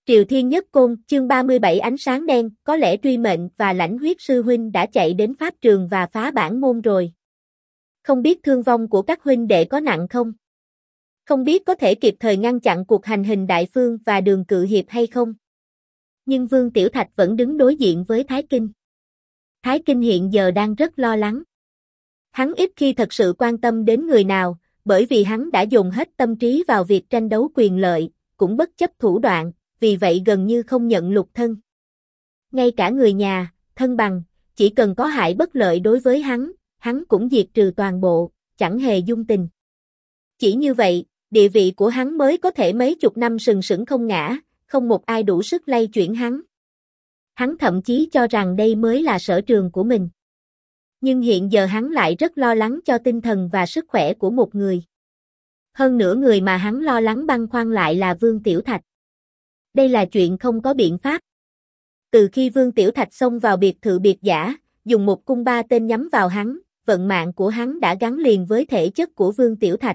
Triều Thiên Nhất Côn, chương 37 ánh sáng đen, có lẽ Truy Mệnh và Lãnh Huyết sư huynh đã chạy đến pháp trường và phá bản môn rồi. Không biết thương vong của các huynh đệ có nặng không? Không biết có thể kịp thời ngăn chặn cuộc hành hình Đại Phương và Đường Cự Hiệp hay không? Nhưng Vương Tiểu Thạch vẫn đứng đối diện với Thái Kinh. Thái Kinh hiện giờ đang rất lo lắng. Hắn ít khi thật sự quan tâm đến người nào, bởi vì hắn đã dồn hết tâm trí vào việc tranh đấu quyền lợi, cũng bất chấp thủ đoạn, vì vậy gần như không nhận lục thân. Ngay cả người nhà, thân bằng, chỉ cần có hại bất lợi đối với hắn cũng diệt trừ toàn bộ, chẳng hề dung tình. Chỉ như vậy, địa vị của hắn mới có thể mấy chục năm sừng sững không ngã, không một ai đủ sức lay chuyển hắn. Hắn thậm chí cho rằng đây mới là sở trường của mình. Nhưng hiện giờ hắn lại rất lo lắng cho tinh thần và sức khỏe của một người. Hơn nữa người mà hắn lo lắng băn khoăn lại là Vương Tiểu Thạch. Đây là chuyện không có biện pháp. Từ khi Vương Tiểu Thạch xông vào biệt thự biệt giả, dùng một cung ba tên nhắm vào hắn, vận mạng của hắn đã gắn liền với thể chất của Vương Tiểu Thạch.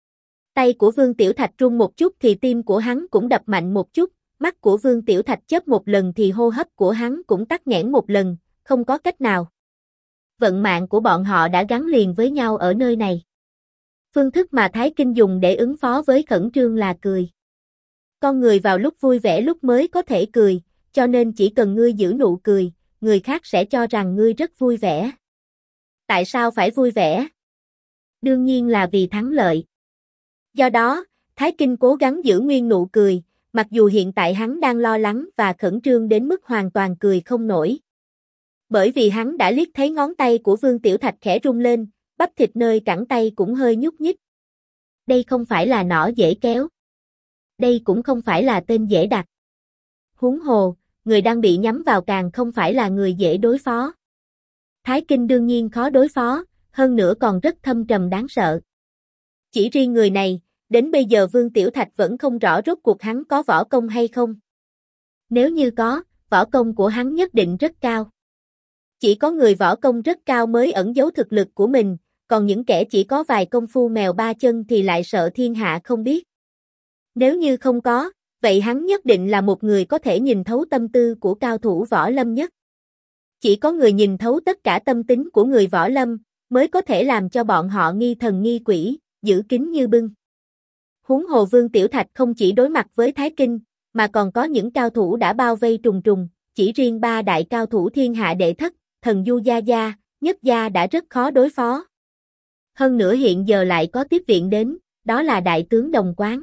Tay của Vương Tiểu Thạch run một chút thì tim của hắn cũng đập mạnh một chút, mắt của Vương Tiểu Thạch chớp một lần thì hô hấp của hắn cũng tắc nghẽn một lần, không có cách nào. Vận mạng của bọn họ đã gắn liền với nhau ở nơi này. Phương thức mà Thái Kinh dùng để ứng phó với khẩn trương là cười. Con người vào lúc vui vẻ lúc mới có thể cười, cho nên chỉ cần ngươi giữ nụ cười, người khác sẽ cho rằng ngươi rất vui vẻ. Tại sao phải vui vẻ? Đương nhiên là vì thắng lợi. Do đó, Thái Kinh cố gắng giữ nguyên nụ cười, mặc dù hiện tại hắn đang lo lắng và khẩn trương đến mức hoàn toàn cười không nổi. Bởi vì hắn đã liếc thấy ngón tay của Vương Tiểu Thạch khẽ rung lên, bắp thịt nơi cẳng tay cũng hơi nhúc nhích. Đây không phải là nỏ dễ kéo. Đây cũng không phải là tên dễ đặt. Huống hồ, người đang bị nhắm vào càng không phải là người dễ đối phó. Thái Kinh đương nhiên khó đối phó, hơn nữa còn rất thâm trầm đáng sợ. Chỉ riêng người này, đến bây giờ Vương Tiểu Thạch vẫn không rõ rốt cuộc hắn có võ công hay không. Nếu như có, võ công của hắn nhất định rất cao. Chỉ có người võ công rất cao mới ẩn giấu thực lực của mình, còn những kẻ chỉ có vài công phu mèo ba chân thì lại sợ thiên hạ không biết. Nếu như không có, vậy hắn nhất định là một người có thể nhìn thấu tâm tư của cao thủ võ lâm nhất. Chỉ có người nhìn thấu tất cả tâm tính của người võ lâm, mới có thể làm cho bọn họ nghi thần nghi quỷ, giữ kín như bưng. Huống hồ Vương Tiểu Thạch không chỉ đối mặt với Thái Kinh, mà còn có những cao thủ đã bao vây trùng trùng, chỉ riêng ba đại cao thủ thiên hạ đệ thất, Thần Du Gia Gia, Nhất Gia đã rất khó đối phó. Hơn nữa hiện giờ lại có tiếp viện đến, đó là đại tướng Đồng Quán.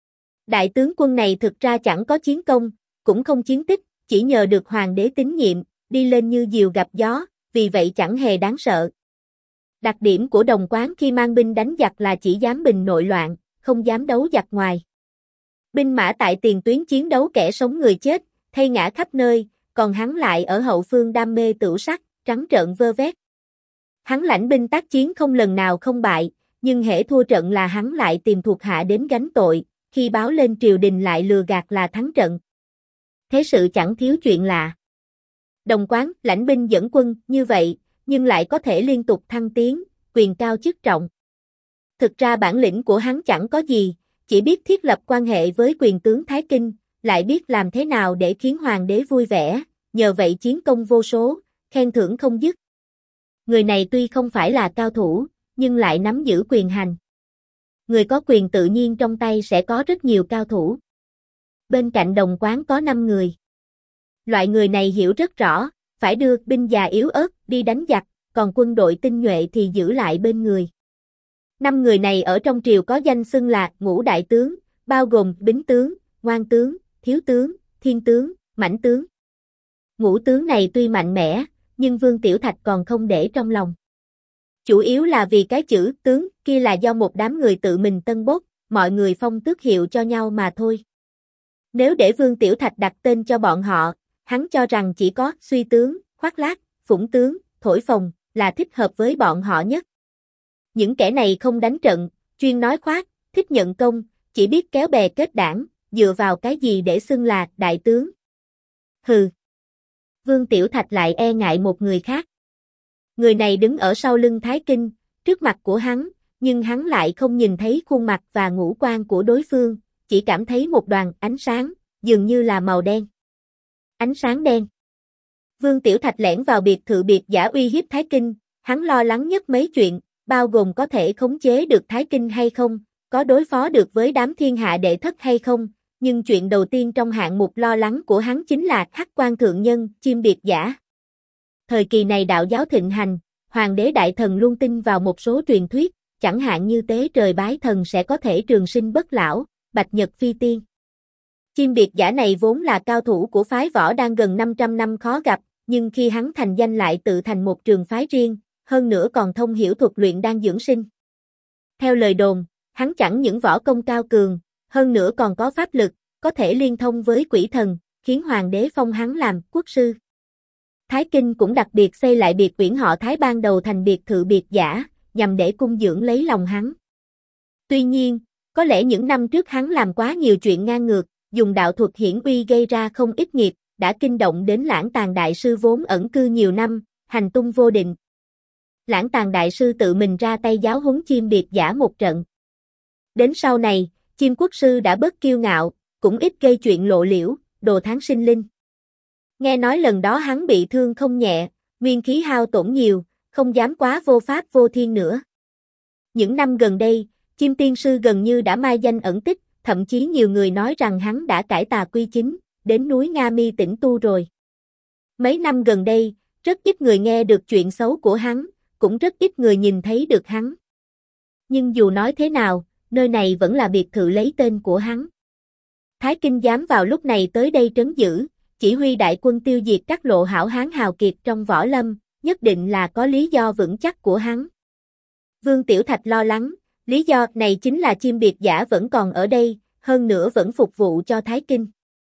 Đại tướng quân này thực ra chẳng có chiến công, cũng không chiến tích, chỉ nhờ được hoàng đế tín nhiệm, đi lên như diều gặp gió, vì vậy chẳng hề đáng sợ. Đặc điểm của Đồng Quán khi mang binh đánh giặc là chỉ dám bình nội loạn, không dám đấu giặc ngoài. Binh mã tại tiền tuyến chiến đấu kẻ sống người chết, thay ngã khắp nơi, còn hắn lại ở hậu phương đam mê tửu sắc, trắng trợn vơ vét. Hắn lãnh binh tác chiến không lần nào không bại, nhưng hễ thua trận là hắn lại tìm thuộc hạ đến gánh tội, khi báo lên triều đình lại lừa gạt là thắng trận. Thế sự chẳng thiếu chuyện lạ. Đồng Quán lãnh binh dẫn quân như vậy, nhưng lại có thể liên tục thăng tiến, quyền cao chức trọng. Thực ra bản lĩnh của hắn chẳng có gì, chỉ biết thiết lập quan hệ với quyền tướng Thái Kinh, lại biết làm thế nào để khiến hoàng đế vui vẻ, nhờ vậy chiến công vô số, khen thưởng không dứt. Người này tuy không phải là cao thủ, nhưng lại nắm giữ quyền hành. Người có quyền tự nhiên trong tay sẽ có rất nhiều cao thủ. Bên cạnh Đồng Quán có 5 người. Loại người này hiểu rất rõ, phải đưa binh già yếu ớt đi đánh giặc, còn quân đội tinh nhuệ thì giữ lại bên người. 5 người này ở trong triều có danh xưng là Ngũ Đại Tướng, bao gồm Bính Tướng, Ngoan Tướng, Thiếu Tướng, Thiên Tướng, Mãnh Tướng. Ngũ tướng này tuy mạnh mẽ, nhưng Vương Tiểu Thạch còn không để trong lòng. Chủ yếu là vì cái chữ tướng kia là do một đám người tự mình tân bốc, mọi người phong tước hiệu cho nhau mà thôi. Nếu để Vương Tiểu Thạch đặt tên cho bọn họ, hắn cho rằng chỉ có Suy Tướng, Khoác Lác, Phủng Tướng, Thổi Phồng là thích hợp với bọn họ nhất. Những kẻ này không đánh trận, chuyên nói khoác, thích nhận công, chỉ biết kéo bè kết đảng, dựa vào cái gì để xưng là đại tướng. Hừ. Vương Tiểu Thạch lại e ngại một người khác. Người này đứng ở sau lưng Thái Kinh, trước mặt của hắn, nhưng hắn lại không nhìn thấy khuôn mặt và ngũ quan của đối phương, chỉ cảm thấy một đoàn ánh sáng, dường như là màu đen. Ánh sáng đen. Vương Tiểu Thạch lẻn vào biệt thự biệt giả uy hiếp Thái Kinh, hắn lo lắng nhất mấy chuyện, bao gồm có thể khống chế được Thái Kinh hay không, có đối phó được với đám thiên hạ đệ thất hay không, nhưng chuyện đầu tiên trong hạng mục lo lắng của hắn chính là Hắc Quan Thượng Nhân, chim biệt giả. Thời kỳ này đạo giáo thịnh hành, hoàng đế đại thần luôn tin vào một số truyền thuyết, chẳng hạn như tế trời bái thần sẽ có thể trường sinh bất lão, bạch nhật phi tiên. Chim biệt giả này vốn là cao thủ của phái võ đang gần 500 năm khó gặp, nhưng khi hắn thành danh lại tự thành một trường phái riêng, hơn nữa còn thông hiểu thuật luyện đan dưỡng sinh. Theo lời đồn, hắn chẳng những võ công cao cường, hơn nữa còn có pháp lực, có thể liên thông với quỷ thần, khiến hoàng đế phong hắn làm quốc sư. Thái Kinh cũng đặc biệt xây lại biệt uyển họ Thái ban đầu thành biệt thự biệt giả, nhằm để cung dưỡng lấy lòng hắn. Tuy nhiên, có lẽ những năm trước hắn làm quá nhiều chuyện ngang ngược, dùng đạo thuật hiển uy gây ra không ít nghiệp, đã kinh động đến Lãng Tàn Đại Sư vốn ẩn cư nhiều năm, hành tung vô định. Lãng Tàn Đại Sư tự mình ra tay giáo huấn chim biệt giả một trận. Đến sau này, chim quốc sư đã bớt kiêu ngạo, cũng ít gây chuyện lộ liễu, đồ tháng sinh linh. Nghe nói lần đó hắn bị thương không nhẹ, nguyên khí hao tổn nhiều, không dám quá vô pháp vô thiên nữa. Những năm gần đây, chim tiên sư gần như đã mai danh ẩn tích, thậm chí nhiều người nói rằng hắn đã cải tà quy chính, đến núi Nga Mi tĩnh tu rồi. Mấy năm gần đây, rất ít người nghe được chuyện xấu của hắn, cũng rất ít người nhìn thấy được hắn. Nhưng dù nói thế nào, nơi này vẫn là biệt thự lấy tên của hắn. Thái Kinh dám vào lúc này tới đây trấn giữ, chỉ huy đại quân tiêu diệt các lộ hảo hán hào kiệt trong võ lâm, nhất định là có lý do vững chắc của hắn. Vương Tiểu Thạch lo lắng, lý do này chính là chim biệt giả vẫn còn ở đây, hơn nữa vẫn phục vụ cho Thái Kinh.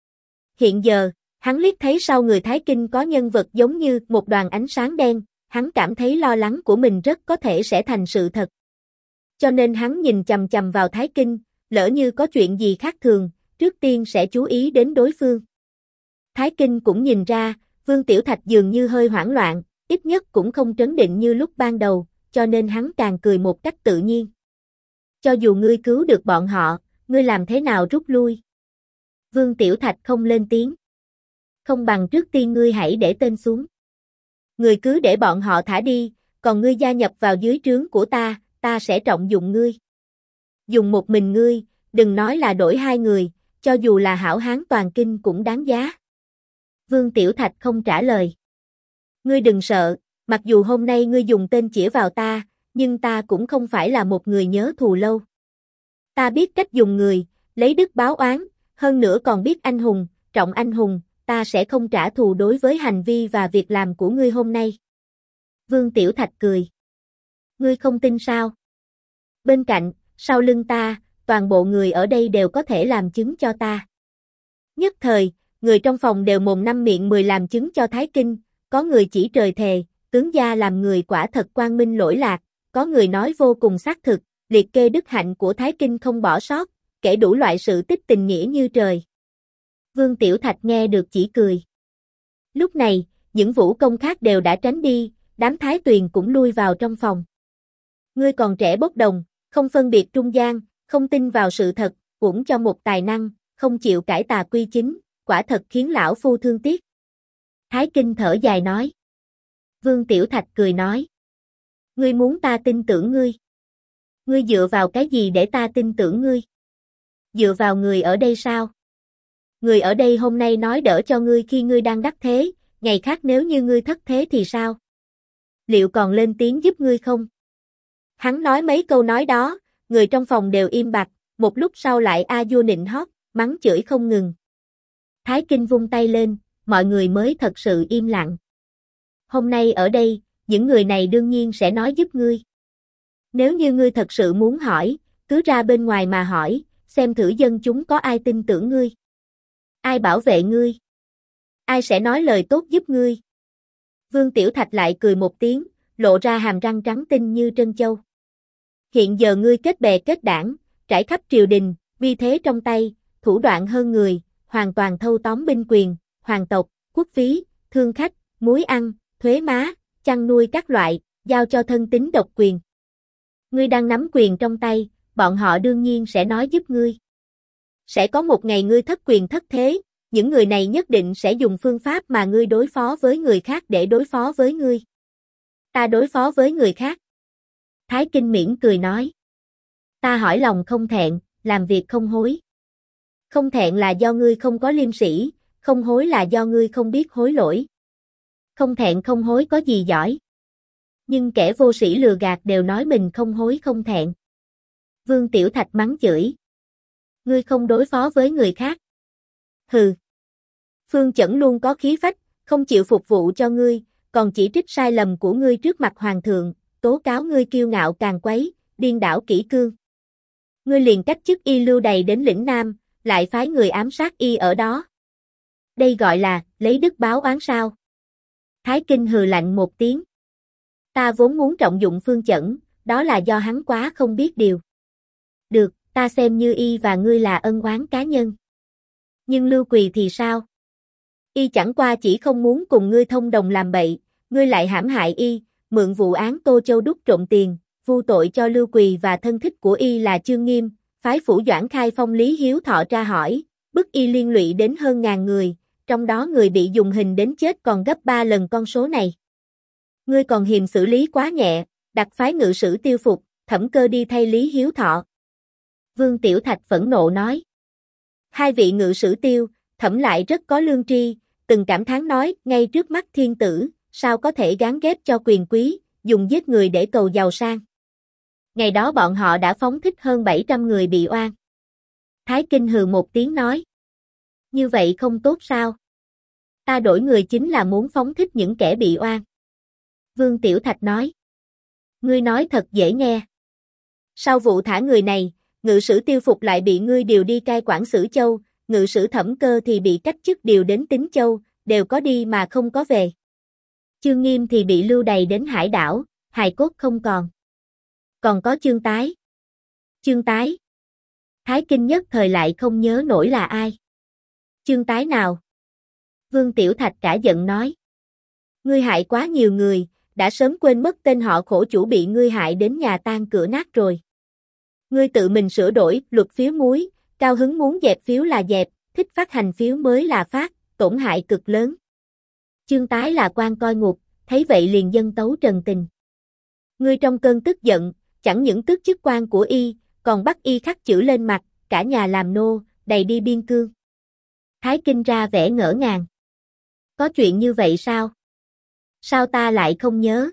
Hiện giờ, hắn liếc thấy sau người Thái Kinh có nhân vật giống như một đoàn ánh sáng đen, hắn cảm thấy lo lắng của mình rất có thể sẽ thành sự thật. Cho nên hắn nhìn chằm chằm vào Thái Kinh, lỡ như có chuyện gì khác thường, trước tiên sẽ chú ý đến đối phương. Thái Kinh cũng nhìn ra, Vương Tiểu Thạch dường như hơi hoảng loạn, ít nhất cũng không trấn định như lúc ban đầu, cho nên hắn càng cười một cách tự nhiên. Cho dù ngươi cứu được bọn họ, ngươi làm thế nào rút lui? Vương Tiểu Thạch không lên tiếng. Không bằng trước tiên ngươi hãy để tên xuống. Ngươi cứ để bọn họ thả đi, còn ngươi gia nhập vào dưới trướng của ta, ta sẽ trọng dụng ngươi. Dùng một mình ngươi, đừng nói là đổi hai người, cho dù là hảo hán toàn kinh cũng đáng giá. Vương Tiểu Thạch không trả lời. Ngươi đừng sợ, mặc dù hôm nay ngươi dùng tên chĩa vào ta, nhưng ta cũng không phải là một người nhớ thù lâu. Ta biết cách dùng người, lấy đức báo oán, hơn nữa còn biết anh hùng, trọng anh hùng, ta sẽ không trả thù đối với hành vi và việc làm của ngươi hôm nay. Vương Tiểu Thạch cười. Ngươi không tin sao? Bên cạnh, sau lưng ta, toàn bộ người ở đây đều có thể làm chứng cho ta. Nhất thời, người trong phòng đều mồm năm miệng mười làm chứng cho Thái Kinh, có người chỉ trời thề, tướng gia làm người quả thật quang minh lỗi lạc, có người nói vô cùng xác thực, liệt kê đức hạnh của Thái Kinh không bỏ sót, kể đủ loại sự tích tình nghĩa như trời. Vương Tiểu Thạch nghe được chỉ cười. Lúc này, những vũ công khác đều đã tránh đi, đám Thái Tuyền cũng lui vào trong phòng. Ngươi còn trẻ bốc đồng, không phân biệt trung gian, không tin vào sự thật, uổng cho một tài năng, không chịu cải tà quy chính, quả thật khiến lão phu thương tiếc. Thái Kinh thở dài nói. Vương Tiểu Thạch cười nói. Ngươi muốn ta tin tưởng ngươi? Ngươi dựa vào cái gì để ta tin tưởng ngươi? Dựa vào người ở đây sao? Người ở đây hôm nay nói đỡ cho ngươi khi ngươi đang đắc thế, ngày khác nếu như ngươi thất thế thì sao? Liệu còn lên tiếng giúp ngươi không? Hắn nói mấy câu nói đó, người trong phòng đều im bặt, một lúc sau lại a vua nịnh hót, mắng chửi không ngừng. Thái Kinh vung tay lên, mọi người mới thật sự im lặng. Hôm nay ở đây, những người này đương nhiên sẽ nói giúp ngươi. Nếu như ngươi thật sự muốn hỏi, cứ ra bên ngoài mà hỏi, xem thử dân chúng có ai tin tưởng ngươi. Ai bảo vệ ngươi? Ai sẽ nói lời tốt giúp ngươi? Vương Tiểu Thạch lại cười một tiếng, lộ ra hàm răng trắng tinh như trân châu. Hiện giờ ngươi kết bè kết đảng, trải khắp triều đình, uy thế trong tay, thủ đoạn hơn người, hoàn toàn thâu tóm binh quyền, hoàng tộc, quốc phí, thương khách, muối ăn, thuế má, chăn nuôi các loại, giao cho thân tín độc quyền. Ngươi đang nắm quyền trong tay, bọn họ đương nhiên sẽ nói giúp ngươi. Sẽ có một ngày ngươi thất quyền thất thế, những người này nhất định sẽ dùng phương pháp mà ngươi đối phó với người khác để đối phó với ngươi. Ta đối phó với người khác. Thái Kinh mỉm cười nói. Ta hỏi lòng không thẹn, làm việc không hối. Không thẹn là do ngươi không có liêm sỉ, không hối là do ngươi không biết hối lỗi. Không thẹn không hối có gì giỏi. Nhưng kẻ vô sĩ lừa gạt đều nói mình không hối không thẹn. Vương Tiểu Thạch mắng chửi. Ngươi không đối phó với người khác. Hừ. Phương Chẩn luôn có khí phách, không chịu phục vụ cho ngươi, còn chỉ trích sai lầm của ngươi trước mặt hoàng thượng, tố cáo ngươi kiêu ngạo càng quấy, điên đảo kỷ cương. Ngươi liền cách chức y lưu đày đến lĩnh Nam, lại phái người ám sát y ở đó. Đây gọi là lấy đức báo oán sao? Thái Kinh hừ lạnh một tiếng. Ta vốn muốn trọng dụng Phương Chẩn, đó là do hắn quá không biết điều. Được, ta xem như y và ngươi là ân oán cá nhân. Nhưng Lưu Quỳ thì sao? Y chẳng qua chỉ không muốn cùng ngươi thông đồng làm bậy, ngươi lại hãm hại y, mượn vụ án Tô Châu đúc trộm tiền, vu tội cho Lưu Quỳ và thân thích của y là Chương Nghiêm, phái Phủ Doãn khai phong Lý Hiếu Thọ tra hỏi, bức y liên lụy đến hơn ngàn người, trong đó người bị dùng hình đến chết còn gấp 3 lần con số này. Ngươi còn hiềm xử lý quá nhẹ, đặt phái ngự sử Tiêu Phục, Thẩm Cơ đi thay Lý Hiếu Thọ. Vương Tiểu Thạch phẫn nộ nói. Hai vị ngự sử Tiêu, Thẩm lại rất có lương tri, từng cảm thán nói, ngay trước mắt thiên tử, sao có thể gán ghép cho quyền quý, dùng giết người để cầu giàu sang. Ngày đó bọn họ đã phóng thích hơn 700 người bị oan. Thái Kinh hừ một tiếng nói. Như vậy không tốt sao? Ta đổi người chính là muốn phóng thích những kẻ bị oan. Vương Tiểu Thạch nói. Ngươi nói thật dễ nghe. Sau vụ thả người này, ngự sử Tiêu Phục lại bị ngươi điều đi cai quản Sử Châu, ngự sử Thẩm Cơ thì bị cách chức điều đến Tín Châu, đều có đi mà không có về. Chương Nghiêm thì bị lưu đày đến Hải đảo, hài cốt không còn. Còn có Chương Tái. Chương Tái. Thái Kinh nhất thời lại không nhớ nổi là ai. Chương Tái nào? Vương Tiểu Thạch cả giận nói. Ngươi hại quá nhiều người, đã sớm quên mất tên họ khổ chủ bị ngươi hại đến nhà tan cửa nát rồi. Ngươi tự mình sửa đổi luật phiếu muối, cao hứng muốn dẹp phiếu là dẹp, thích phát hành phiếu mới là phát, tổn hại cực lớn. Chương Tái là quan coi ngục, thấy vậy liền dâng tấu trần tình. Ngươi trong cơn tức giận, chẳng những tước chức quan của y, còn bắt y khắc chữ lên mặt, cả nhà làm nô, đầy đi biên cương. Thái Kinh ra vẻ ngỡ ngàng. Có chuyện như vậy sao? Sao ta lại không nhớ?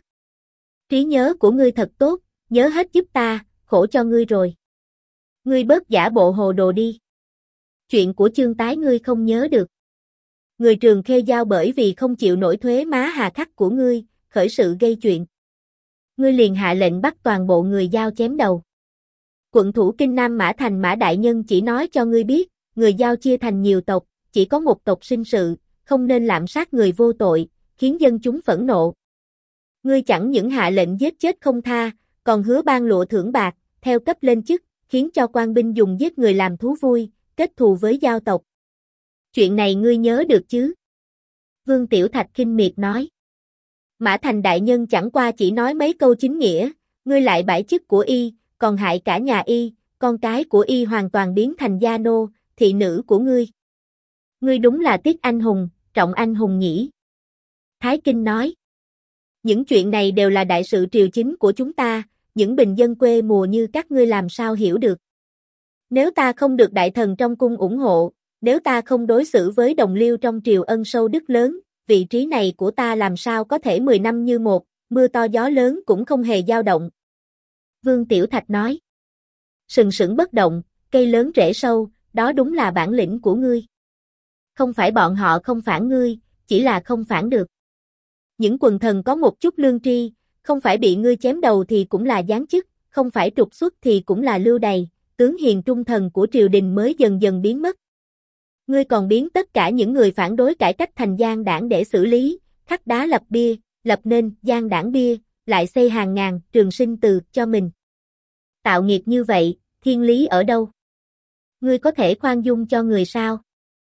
Trí nhớ của ngươi thật tốt, nhớ hết giúp ta, khổ cho ngươi rồi. Ngươi bớt giả bộ hồ đồ đi. Chuyện của Chương Tái ngươi không nhớ được. Người Trường Khê Giao bởi vì không chịu nổi thuế má hà khắc của ngươi, khởi sự gây chuyện. Ngươi liền hạ lệnh bắt toàn bộ người Giao chém đầu. Quận thủ Kinh Nam Mã Thành Mã Đại Nhân chỉ nói cho ngươi biết, người Giao chia thành nhiều tộc, chỉ có một tộc sinh sự, không nên lạm sát người vô tội, khiến dân chúng phẫn nộ. Ngươi chẳng những hạ lệnh giết chết không tha, còn hứa ban lụa thưởng bạc, theo cấp lên chức, khiến cho quan binh dùng giết người làm thú vui, kết thù với Giao tộc. Chuyện này ngươi nhớ được chứ? Vương Tiểu Thạch khinh miệt nói. Mã Thành Đại Nhân chẳng qua chỉ nói mấy câu chính nghĩa, ngươi lại bãi chức của y, còn hại cả nhà y, con cái của y hoàn toàn biến thành gia nô, thị nữ của ngươi. Ngươi đúng là tiếc anh hùng, trọng anh hùng nhỉ? Thái Kinh nói. Những chuyện này đều là đại sự triều chính của chúng ta, những bình dân quê mùa như các ngươi làm sao hiểu được. Nếu ta không được đại thần trong cung ủng hộ, nếu ta không đối xử với đồng liêu trong triều ân sâu đức lớn, vị trí này của ta làm sao có thể 10 năm như một, mưa to gió lớn cũng không hề dao động. Vương Tiểu Thạch nói. Sừng sững bất động, cây lớn rễ sâu, đó đúng là bản lĩnh của ngươi. Không phải bọn họ không phản ngươi, chỉ là không phản được. Những quần thần có một chút lương tri, không phải bị ngươi chém đầu thì cũng là giáng chức, không phải trục xuất thì cũng là lưu đày, tướng hiền trung thần của triều đình mới dần dần biến mất. Ngươi còn biến tất cả những người phản đối cải cách thành gian đảng để xử lý, khắc đá lập bia, lập nên gian đảng bia, lại xây hàng ngàn trường sinh từ cho mình. Tạo nghiệp như vậy, thiên lý ở đâu? Ngươi có thể khoan dung cho người sao?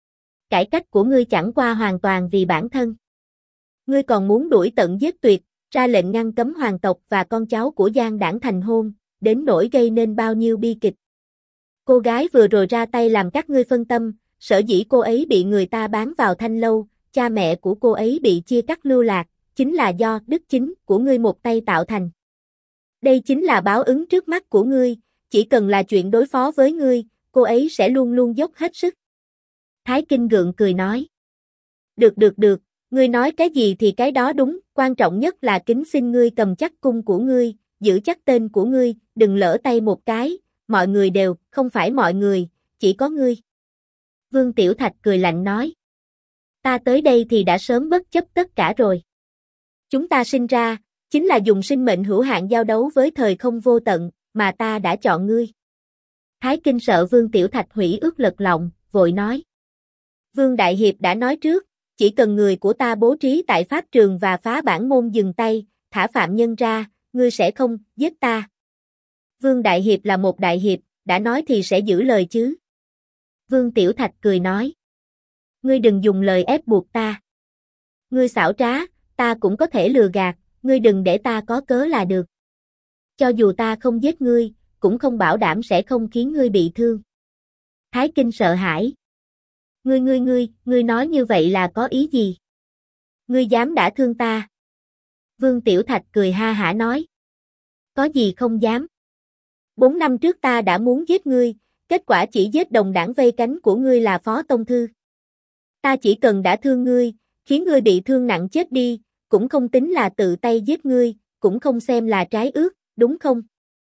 Cải cách của ngươi chẳng qua hoàn toàn vì bản thân. Ngươi còn muốn đuổi tận giết tuyệt, ra lệnh ngăn cấm hoàng tộc và con cháu của gian đảng thành hôn, đến nỗi gây nên bao nhiêu bi kịch. Cô gái vừa rồi ra tay làm các ngươi phân tâm, sở dĩ cô ấy bị người ta bán vào Thanh Lâu, cha mẹ của cô ấy bị chia cắt lưu lạc, chính là do đức chính của ngươi một tay tạo thành. Đây chính là báo ứng trước mắt của ngươi, chỉ cần là chuyện đối phó với ngươi, cô ấy sẽ luôn luôn dốc hết sức. Thái Kinh gượng cười nói. Được, ngươi nói cái gì thì cái đó đúng, quan trọng nhất là kính xin ngươi cầm chắc cung của ngươi, giữ chắc tên của ngươi, đừng lỡ tay một cái, mọi người đều, không phải mọi người, chỉ có ngươi. Vương Tiểu Thạch cười lạnh nói. Ta tới đây thì đã sớm bất chấp tất cả rồi. Chúng ta sinh ra, chính là dùng sinh mệnh hữu hạn giao đấu với thời không vô tận, mà ta đã chọn ngươi. Thái Kinh sợ Vương Tiểu Thạch hủy ước lật lọng, vội nói. Vương Đại Hiệp đã nói trước, chỉ cần người của ta bố trí tại pháp trường và phá bản môn dừng tay, thả phạm nhân ra, ngươi sẽ không giết ta. Vương Đại Hiệp là một đại hiệp, đã nói thì sẽ giữ lời chứ. Vương Tiểu Thạch cười nói. Ngươi đừng dùng lời ép buộc ta. Ngươi xảo trá, ta cũng có thể lừa gạt, ngươi đừng để ta có cớ là được. Cho dù ta không giết ngươi, cũng không bảo đảm sẽ không khiến ngươi bị thương. Thái Kinh sợ hãi. Ngươi nói như vậy là có ý gì? Ngươi dám đả thương ta? Vương Tiểu Thạch cười ha hả nói. Có gì không dám? 4 năm trước ta đã muốn giết ngươi, kết quả chỉ giết đồng đảng vây cánh của ngươi là Phó Tông Thư. Ta chỉ cần đả thương ngươi, khiến ngươi bị thương nặng chết đi, cũng không tính là tự tay giết ngươi, cũng không xem là trái ước, đúng không?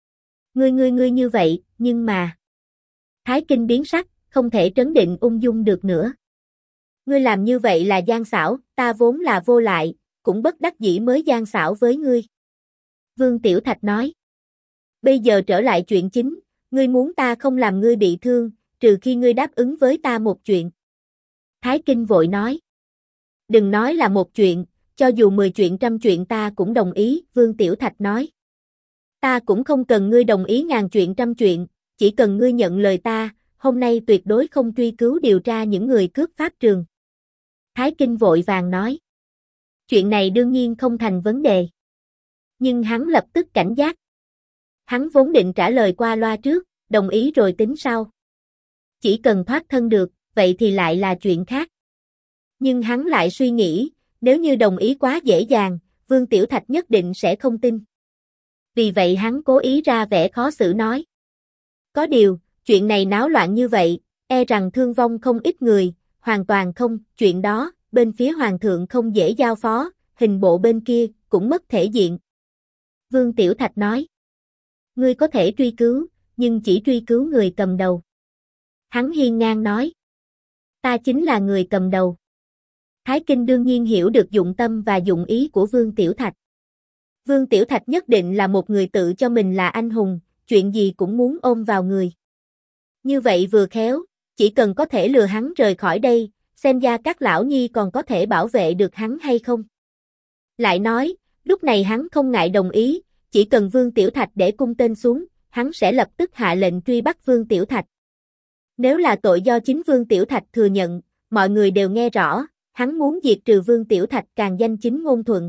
Ngươi như vậy, nhưng mà... Thái Kinh biến sắc, không thể trấn định ung dung được nữa. Ngươi làm như vậy là gian xảo, ta vốn là vô lại, cũng bất đắc dĩ mới gian xảo với ngươi. Vương Tiểu Thạch nói. Bây giờ trở lại chuyện chính, ngươi muốn ta không làm ngươi bị thương, trừ khi ngươi đáp ứng với ta một chuyện. Thái Kinh vội nói. Đừng nói là một chuyện, cho dù 10 chuyện trăm chuyện ta cũng đồng ý, Vương Tiểu Thạch nói. Ta cũng không cần ngươi đồng ý ngàn chuyện trăm chuyện, chỉ cần ngươi nhận lời ta, hôm nay tuyệt đối không truy cứu điều tra những người cướp pháp trường. Thái Kinh vội vàng nói. Chuyện này đương nhiên không thành vấn đề. Nhưng hắn lập tức cảnh giác. Hắn vốn định trả lời qua loa trước, đồng ý rồi tính sau. Chỉ cần thoát thân được, vậy thì lại là chuyện khác. Nhưng hắn lại suy nghĩ, nếu như đồng ý quá dễ dàng, Vương Tiểu Thạch nhất định sẽ không tin. Vì vậy hắn cố ý ra vẻ khó xử nói. Có điều, chuyện này náo loạn như vậy, e rằng thương vong không ít người, hoàn toàn không, chuyện đó, bên phía Hoàng thượng không dễ giao phó, hình bộ bên kia, cũng mất thể diện. Vương Tiểu Thạch nói. Ngươi có thể truy cứu, nhưng chỉ truy cứu người cầm đầu. Hắn hiên ngang nói. Ta chính là người cầm đầu. Thái Kinh đương nhiên hiểu được dụng tâm và dụng ý của Vương Tiểu Thạch. Vương Tiểu Thạch nhất định là một người tự cho mình là anh hùng, chuyện gì cũng muốn ôm vào người. Như vậy vừa khéo, chỉ cần có thể lừa hắn rời khỏi đây, xem ra các lão nhi còn có thể bảo vệ được hắn hay không. Lại nói, lúc này hắn không ngại đồng ý, chỉ cần Vương Tiểu Thạch để cung tên xuống, hắn sẽ lập tức hạ lệnh truy bắt Vương Tiểu Thạch. Nếu là tội do chính Vương Tiểu Thạch thừa nhận, mọi người đều nghe rõ, hắn muốn diệt trừ Vương Tiểu Thạch càng danh chính ngôn thuận.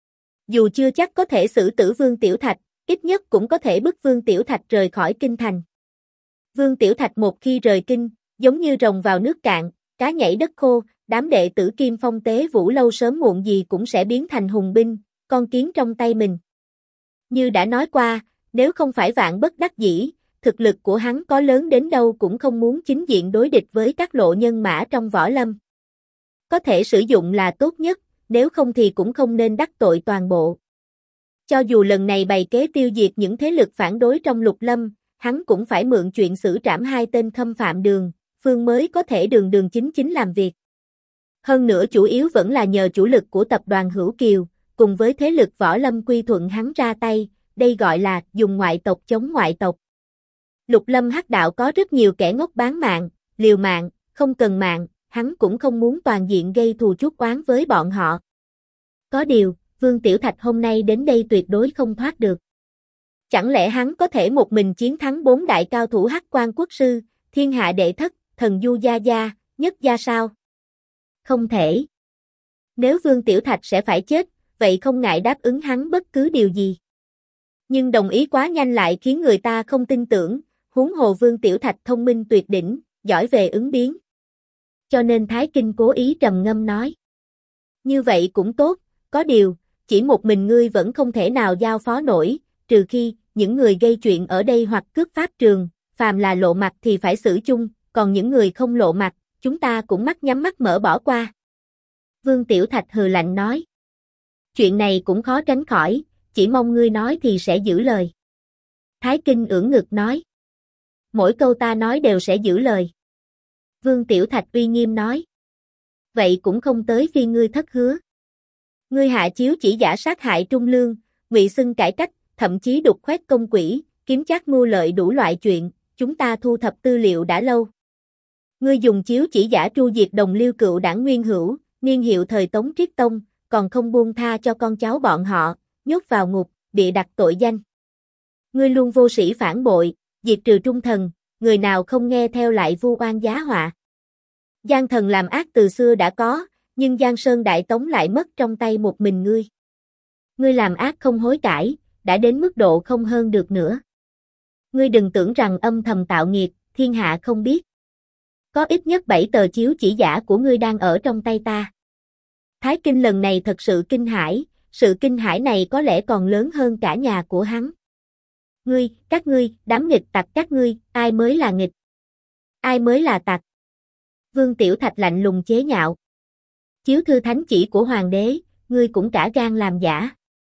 Dù chưa chắc có thể xử tử Vương Tiểu Thạch, ít nhất cũng có thể bức Vương Tiểu Thạch rời khỏi kinh thành. Vương Tiểu Thạch một khi rời kinh, giống như rồng vào nước cạn, cá nhảy đất khô, đám đệ tử Kim Phong Tế Vũ lâu sớm muộn gì cũng sẽ biến thành hùng binh, con kiến trong tay mình. Như đã nói qua, nếu không phải vạn bất đắc dĩ, thực lực của hắn có lớn đến đâu cũng không muốn chính diện đối địch với các lộ nhân mã trong võ lâm. Có thể sử dụng là tốt nhất, nếu không thì cũng không nên đắc tội toàn bộ. Cho dù lần này bày kế tiêu diệt những thế lực phản đối trong lục lâm, hắn cũng phải mượn chuyện xử trảm hai tên khâm phạm Đường, Phương mới có thể đường chính làm việc. Hơn nữa chủ yếu vẫn là nhờ chủ lực của tập đoàn Hữu Kiều, cùng với thế lực võ lâm quy thuận hắn ra tay, đây gọi là dùng ngoại tộc chống ngoại tộc. Lục lâm hắc đạo có rất nhiều kẻ ngốc bán mạng, liều mạng, không cần mạng, hắn cũng không muốn toàn diện gây thù chuốc oán với bọn họ. Có điều, Vương Tiểu Thạch hôm nay đến đây tuyệt đối không thoát được. Chẳng lẽ hắn có thể một mình chiến thắng 4 đại cao thủ Hắc Quan Quốc sư, Thiên Hạ Đệ Thất, Thần Du Gia Gia, Nhất Gia sao? Không thể. Nếu Vương Tiểu Thạch sẽ phải chết, vậy không ngại đáp ứng hắn bất cứ điều gì. Nhưng đồng ý quá nhanh lại khiến người ta không tin tưởng, huống hồ Vương Tiểu Thạch thông minh tuyệt đỉnh, giỏi về ứng biến. Cho nên Thái Kinh cố ý trầm ngâm nói. Như vậy cũng tốt, có điều, chỉ một mình ngươi vẫn không thể nào giao phó nổi, trừ khi, những người gây chuyện ở đây hoặc cướp pháp trường, phàm là lộ mặt thì phải xử chung, còn những người không lộ mặt, chúng ta cũng mắt nhắm mắt mở bỏ qua. Vương Tiểu Thạch hừ lạnh nói. Chuyện này cũng khó tránh khỏi, chỉ mong ngươi nói thì sẽ giữ lời. Thái Kinh ưỡn ngực nói. Mỗi câu ta nói đều sẽ giữ lời. Vương Tiểu Thạch uy nghiêm nói. Vậy cũng không tới phiên ngươi thất hứa. Ngươi hạ chiếu chỉ giả sát hại Trung Lương, ngụy xưng cải cách, thậm chí đục khoét công quỹ, kiếm trác mưu lợi đủ loại chuyện, chúng ta thu thập tư liệu đã lâu. Ngươi dùng chiếu chỉ giả tru diệt đồng liêu cựu đảng Nguyên Hữu, niên hiệu thời Tống Triết Tông, còn không buông tha cho con cháu bọn họ, nhốt vào ngục, bịa đặt tội danh. Ngươi luôn vô sĩ phản bội, diệt trừ trung thần, người nào không nghe theo lại vu oan giá họa. Giang thần làm ác từ xưa đã có, nhưng Giang Sơn Đại Tống lại mất trong tay một mình ngươi. Ngươi làm ác không hối cải, đã đến mức độ không hơn được nữa. Ngươi đừng tưởng rằng âm thầm tạo nghiệp, thiên hạ không biết. Có ít nhất 7 tờ chiếu chỉ giả của ngươi đang ở trong tay ta. Thái Kinh lần này thật sự kinh hãi, sự kinh hãi này có lẽ còn lớn hơn cả nhà của hắn. Ngươi, các ngươi, đám nghịch tặc các ngươi, ai mới là nghịch? Ai mới là tặc? Vương Tiểu Thạch lạnh lùng chế nhạo. Chiếu thư thánh chỉ của hoàng đế, ngươi cũng cả gan làm giả.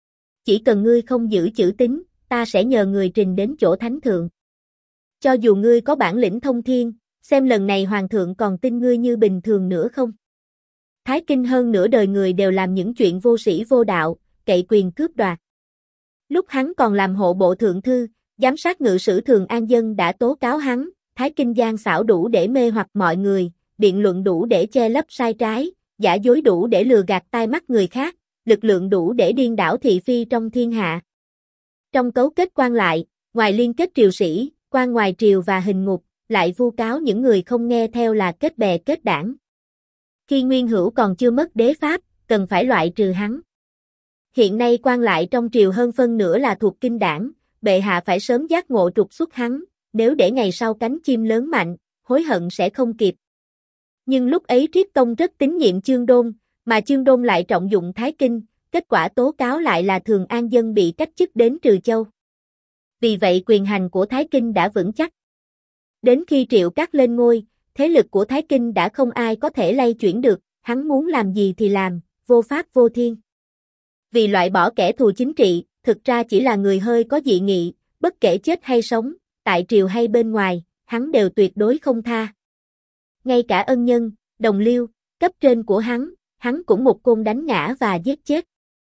Chỉ cần ngươi không giữ chữ tín, ta sẽ nhờ người trình đến chỗ thánh thượng. Cho dù ngươi có bản lĩnh thông thiên, xem lần này hoàng thượng còn tin ngươi như bình thường nữa không? Thái Kinh hơn nửa đời người đều làm những chuyện vô sĩ vô đạo, cậy quyền cướp đoạt. Lúc hắn còn làm hộ bộ thượng thư, giám sát ngự sử Thường An Dân đã tố cáo hắn, Thái Kinh gian xảo đủ để mê hoặc mọi người, biện luận đủ để che lấp sai trái, giả dối đủ để lừa gạt tai mắt người khác, lực lượng đủ để điên đảo thị phi trong thiên hạ. Trong cấu kết quan lại, ngoài liên kết triều sĩ, quan ngoài triều và hình ngục, lại vu cáo những người không nghe theo là kết bè kết đảng. Khi Nguyên Hữu còn chưa mất đế pháp, cần phải loại trừ hắn. Hiện nay quan lại trong triều hơn phân nửa là thuộc kinh đảng, bệ hạ phải sớm giác ngộ trục xuất hắn, nếu để ngày sau cánh chim lớn mạnh, hối hận sẽ không kịp. Nhưng lúc ấy Triết Tông rất tín nhiệm Chương Đôn, mà Chương Đôn lại trọng dụng Thái Kinh, kết quả tố cáo lại là Thường An Dân bị cách chức đến Trừ Châu. Vì vậy quyền hành của Thái Kinh đã vững chắc. Đến khi Triệu Cát lên ngôi, thế lực của Thái Kinh đã không ai có thể lay chuyển được, hắn muốn làm gì thì làm, vô pháp vô thiên. Vì loại bỏ kẻ thù chính trị, thực ra chỉ là người hơi có dị nghị, bất kể chết hay sống, tại triều hay bên ngoài, hắn đều tuyệt đối không tha. Ngay cả ân nhân, đồng liêu, cấp trên của hắn cũng một côn đánh ngã và giết chết.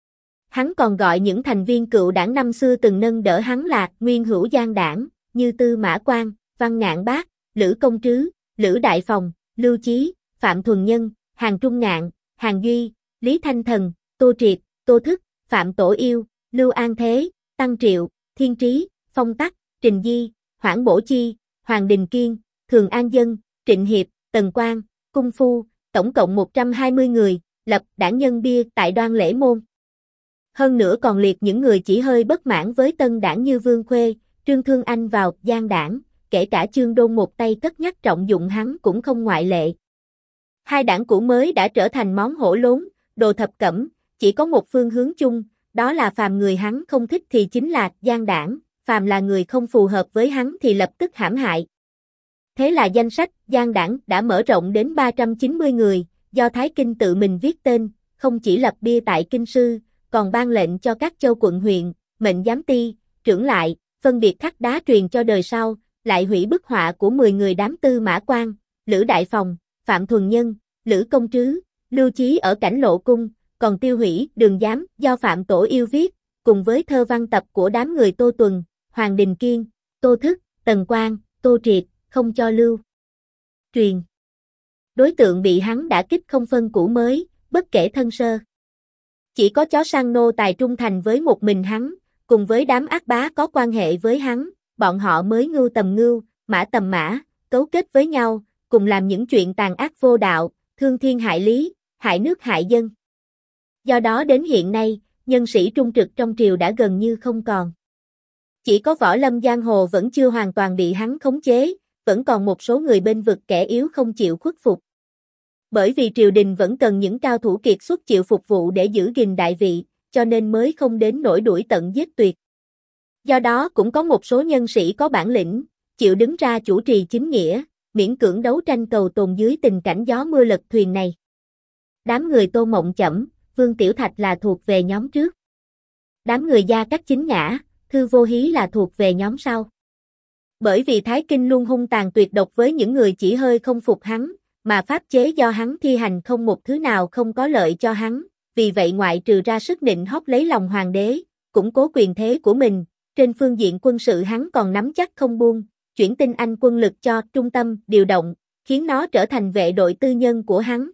Hắn còn gọi những thành viên cựu đảng năm xưa từng nâng đỡ hắn là Nguyên Hữu Giang đảng, như Tư Mã Quang, Văn Ngạn Bác, Lữ Công Trứ, Lữ Đại Phòng, Lưu Chí, Phạm Thuần Nhân, Hàn Trung Ngạn, Hàn Duy, Lý Thanh Thần, Tô Triệt, Tô Thức, Phạm Tổ Yêu, Lưu An Thế, Tăng Triệu, Thiên Trí, Phong Tắc, Trình Di, Hoảng Bổ Chi, Hoàng Đình Kiên, Thường An Dân, Trịnh Hiệp, Tần Quang, Cung Phu, tổng cộng 120 người, lập đảng nhân bia tại Đoan Lễ Môn. Hơn nữa còn liệt những người chỉ hơi bất mãn với tân đảng như Vương Khuê, Trương Thương Anh vào Giang đảng, kể cả Chương Đôn một tay cất nhắc trọng dụng hắn cũng không ngoại lệ. Hai đảng cũ mới đã trở thành món hổ lốn, đồ thập cẩm, chỉ có một phương hướng chung, đó là phàm người hắn không thích thì chính là Giang đảng, phàm là người không phù hợp với hắn thì lập tức hãm hại. Thế là danh sách Giang đảng đã mở rộng đến 390 người, do Thái Kinh tự mình viết tên, không chỉ lập bia tại Kinh Sư, còn ban lệnh cho các châu quận huyện, mệnh giám ty, trưởng lại, phân biệt khắc đá truyền cho đời sau, lại hủy bức họa của 10 người đám Tư Mã Quang, Lữ Đại Phòng, Phạm Thuần Nhân, Lữ Công Trứ, Lưu Chí ở Cảnh Lộ Cung, còn tiêu hủy Đường Giám do Phạm Tổ Yêu viết, cùng với thơ văn tập của đám người Tô Tuần, Hoàng Đình Kiên, Tô Thức, Tần Quang, Tô Triệt, không cho lưu truyền. Đối tượng bị hắn đã kích không phân cũ mới, bất kể thân sơ. Chỉ có chó săn nô tài trung thành với một mình hắn, cùng với đám ác bá có quan hệ với hắn, bọn họ mới ngưu tầm ngưu, mã tầm mã, cấu kết với nhau, cùng làm những chuyện tàn ác vô đạo, thương thiên hại lý, hại nước hại dân. Do đó đến hiện nay, nhân sĩ trung trực trong triều đã gần như không còn. Chỉ có võ lâm giang hồ vẫn chưa hoàn toàn bị hắn khống chế, vẫn còn một số người bên vực kẻ yếu không chịu khuất phục. Bởi vì triều đình vẫn cần những cao thủ kiệt xuất chịu phục vụ để giữ gìn đại vị, cho nên mới không đến nỗi đuổi tận giết tuyệt. Do đó cũng có một số nhân sĩ có bản lĩnh, chịu đứng ra chủ trì chính nghĩa, miễn cưỡng đấu tranh cầu tồn dưới tình cảnh gió mưa lật thuyền này. Đám người Tô Mộng Chẩm, Vương Tiểu Thạch là thuộc về nhóm trước. Đám người Gia Cát Chính Ngã, Thư Vô Hí là thuộc về nhóm sau. Bởi vì Thái Kinh luôn hung tàn tuyệt độc với những người chỉ hơi không phục hắn, mà pháp chế do hắn thi hành không một thứ nào không có lợi cho hắn, vì vậy ngoại trừ ra sức nịnh hót lấy lòng hoàng đế, củng cố quyền thế của mình, trên phương diện quân sự hắn còn nắm chắc không buông, chuyển tinh anh quân lực cho trung tâm điều động, khiến nó trở thành vệ đội tư nhân của hắn.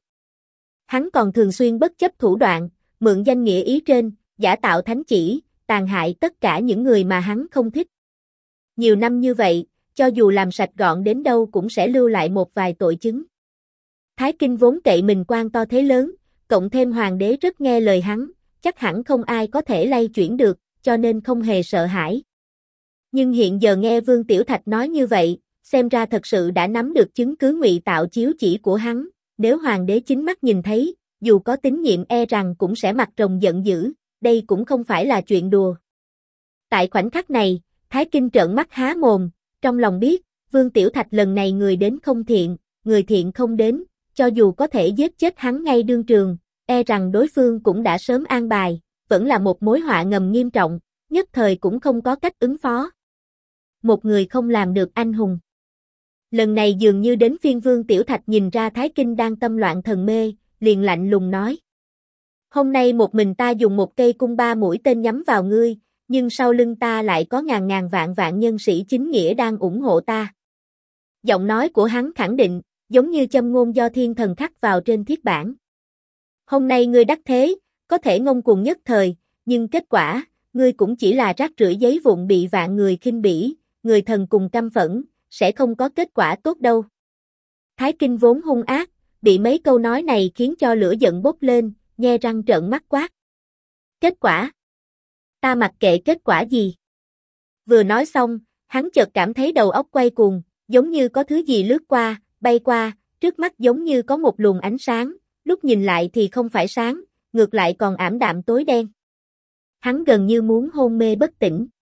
Hắn còn thường xuyên bất chấp thủ đoạn, mượn danh nghĩa ý trên, giả tạo thánh chỉ, tàn hại tất cả những người mà hắn không thích. Nhiều năm như vậy, cho dù làm sạch gọn đến đâu cũng sẽ lưu lại một vài tội chứng. Thái Kinh vốn cậy mình quan to thế lớn, cộng thêm hoàng đế rất nghe lời hắn, chắc hẳn không ai có thể lay chuyển được, cho nên không hề sợ hãi. Nhưng hiện giờ nghe Vương Tiểu Thạch nói như vậy, xem ra thật sự đã nắm được chứng cứ ngụy tạo chiếu chỉ của hắn, nếu hoàng đế chính mắt nhìn thấy, dù có tín nhiệm e rằng cũng sẽ mặt rồng giận dữ, đây cũng không phải là chuyện đùa. Tại khoảnh khắc này, Thái Kinh trợn mắt há mồm, trong lòng biết, Vương Tiểu Thạch lần này người đến không thiện, người thiện không đến, cho dù có thể giết chết hắn ngay đương trường, e rằng đối phương cũng đã sớm an bài, vẫn là một mối họa ngầm nghiêm trọng, nhất thời cũng không có cách ứng phó. Một người không làm được anh hùng. Lần này dường như đến phiên Vương Tiểu Thạch nhìn ra Thái Kinh đang tâm loạn thần mê, liền lạnh lùng nói. Hôm nay một mình ta dùng một cây cung 3 mũi tên nhắm vào ngươi, nhưng sau lưng ta lại có ngàn ngàn vạn vạn nhân sĩ chính nghĩa đang ủng hộ ta. Giọng nói của hắn khẳng định, giống như châm ngôn do thiên thần khắc vào trên thiết bản. Hôm nay ngươi đắc thế, có thể ngông cuồng nhất thời, nhưng kết quả, ngươi cũng chỉ là rác rưởi giấy vụn bị vạn người khinh bỉ, người thần cùng căm phẫn, sẽ không có kết quả tốt đâu. Thái Kinh vốn hung ác, bị mấy câu nói này khiến cho lửa giận bốc lên, nhe răng trợn mắt quát. Kết quả? Ta mặc kệ kết quả gì? Vừa nói xong, hắn chợt cảm thấy đầu óc quay cuồng, giống như có thứ gì lướt qua, bay qua, trước mắt giống như có một luồng ánh sáng, lúc nhìn lại thì không phải sáng, ngược lại còn ảm đạm tối đen. Hắn gần như muốn hôn mê bất tỉnh.